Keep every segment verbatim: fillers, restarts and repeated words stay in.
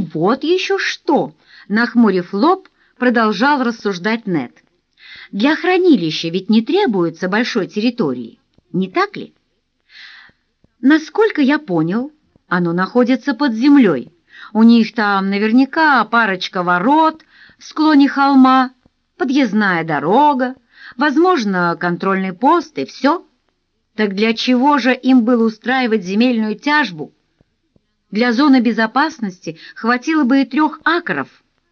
вот еще что, нахмурив лоб, продолжал рассуждать Нед. Для хранилища ведь не требуется большой территории, не так ли? Насколько я понял, оно находится под землей. У них там наверняка парочка ворот в склоне холма, подъездная дорога, возможно, контрольный пост и все. Так для чего же им было устраивать земельную тяжбу? Для зоны безопасности хватило бы и трех акров.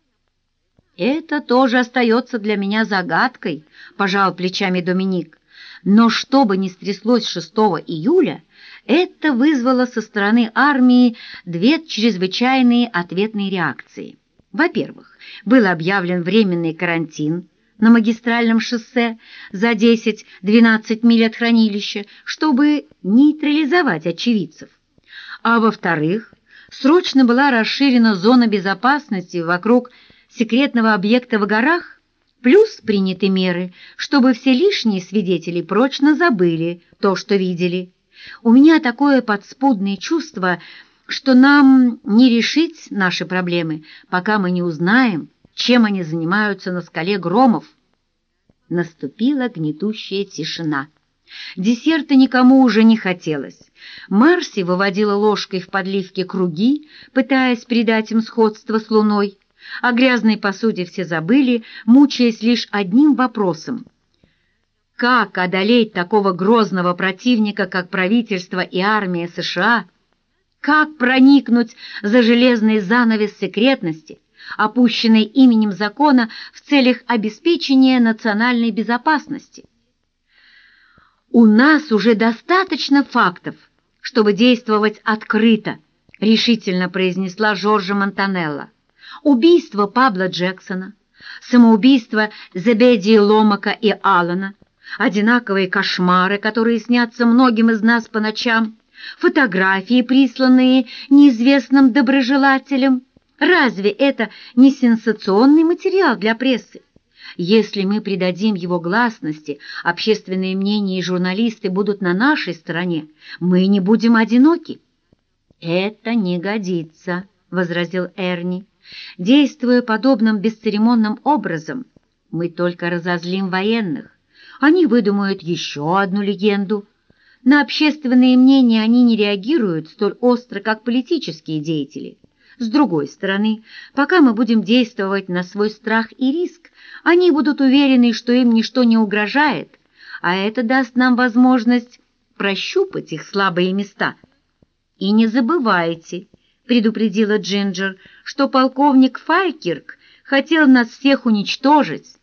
«Это тоже остается для меня загадкой», — пожал плечами Доминик. «Но что бы ни стряслось шестого июля, это вызвало со стороны армии две чрезвычайные ответные реакции. Во-первых, был объявлен временный карантин на магистральном шоссе за десять-двенадцать миль от хранилища, чтобы нейтрализовать очевидцев. А во-вторых, срочно была расширена зона безопасности вокруг секретного объекта в горах, плюс приняты меры, чтобы все лишние свидетели прочно забыли то, что видели. У меня такое подспудное чувство, что нам не решить наши проблемы, пока мы не узнаем, чем они занимаются на скале Громов». Наступила гнетущая тишина. Десерта никому уже не хотелось. Марси выводила ложкой в подливке круги, пытаясь придать им сходство с луной. О грязной посуде все забыли, мучаясь лишь одним вопросом. Как одолеть такого грозного противника, как правительство и армия США? Как проникнуть за железный занавес секретности, опущенный именем закона в целях обеспечения национальной безопасности? «У нас уже достаточно фактов, чтобы действовать открыто», — решительно произнесла Жоржа Монтанелла. «Убийство Пабло Джексона, самоубийство Зебедии Ломака и Аллана, одинаковые кошмары, которые снятся многим из нас по ночам, фотографии, присланные неизвестным доброжелателем. Разве это не сенсационный материал для прессы? Если мы придадим его гласности, общественное мнение и журналисты будут на нашей стороне, мы не будем одиноки». «Это не годится», — возразил Эрни. «Действуя подобным бесцеремонным образом, мы только разозлим военных. Они выдумают еще одну легенду. На общественное мнение они не реагируют столь остро, как политические деятели. С другой стороны, пока мы будем действовать на свой страх и риск, они будут уверены, что им ничто не угрожает, а это даст нам возможность прощупать их слабые места». «И не забывайте», — предупредила Джинджер, «что полковник Фалькирк хотел нас всех уничтожить».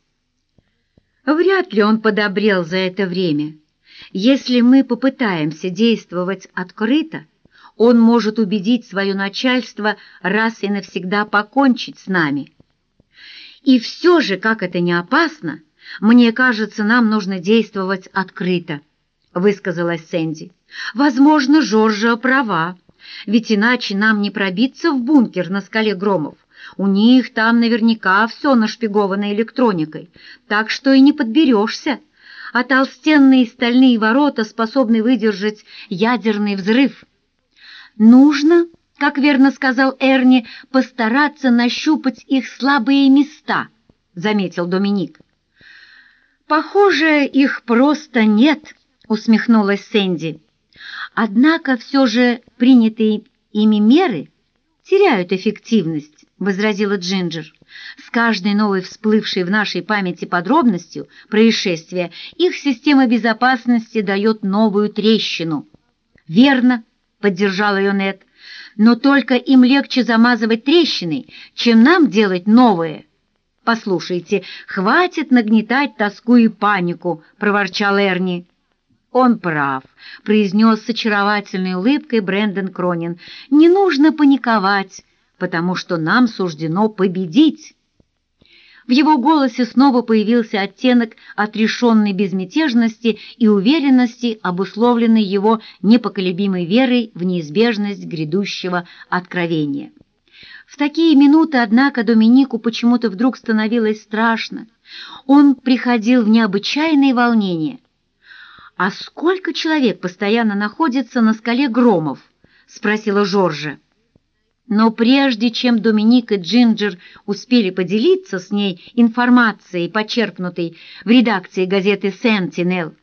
Вряд ли он подобрел за это время. Если мы попытаемся действовать открыто, он может убедить свое начальство раз и навсегда покончить с нами. И все же, как это не опасно, мне кажется, нам нужно действовать открыто, высказалась Сэнди. Возможно, Жоржа права, ведь иначе нам не пробиться в бункер на скале Громов. У них там наверняка все нашпиговано электроникой, так что и не подберешься, а толстенные стальные ворота способны выдержать ядерный взрыв. Нужно, как верно сказал Эрни, постараться нащупать их слабые места, заметил Доминик. Похоже, их просто нет, усмехнулась Сэнди. Однако все же принятые ими меры теряют эффективность, возразила Джинджер. С каждой новой всплывшей в нашей памяти подробностью происшествия их система безопасности дает новую трещину. Верно, поддержал ее Нед, но только им легче замазывать трещины, чем нам делать новые. Послушайте, хватит нагнетать тоску и панику, проворчал Эрни. Он прав, произнес с очаровательной улыбкой Брэндон Кронин. Не нужно паниковать, потому что нам суждено победить. В его голосе снова появился оттенок отрешенной безмятежности и уверенности, обусловленной его непоколебимой верой в неизбежность грядущего откровения. В такие минуты, однако, Доминику почему-то вдруг становилось страшно. Он приходил в необычайное волнение. «А сколько человек постоянно находится на скале Громов?» — спросила Жоржа. Но прежде чем Доминик и Джинджер успели поделиться с ней информацией, почерпнутой в редакции газеты «Сентинел»,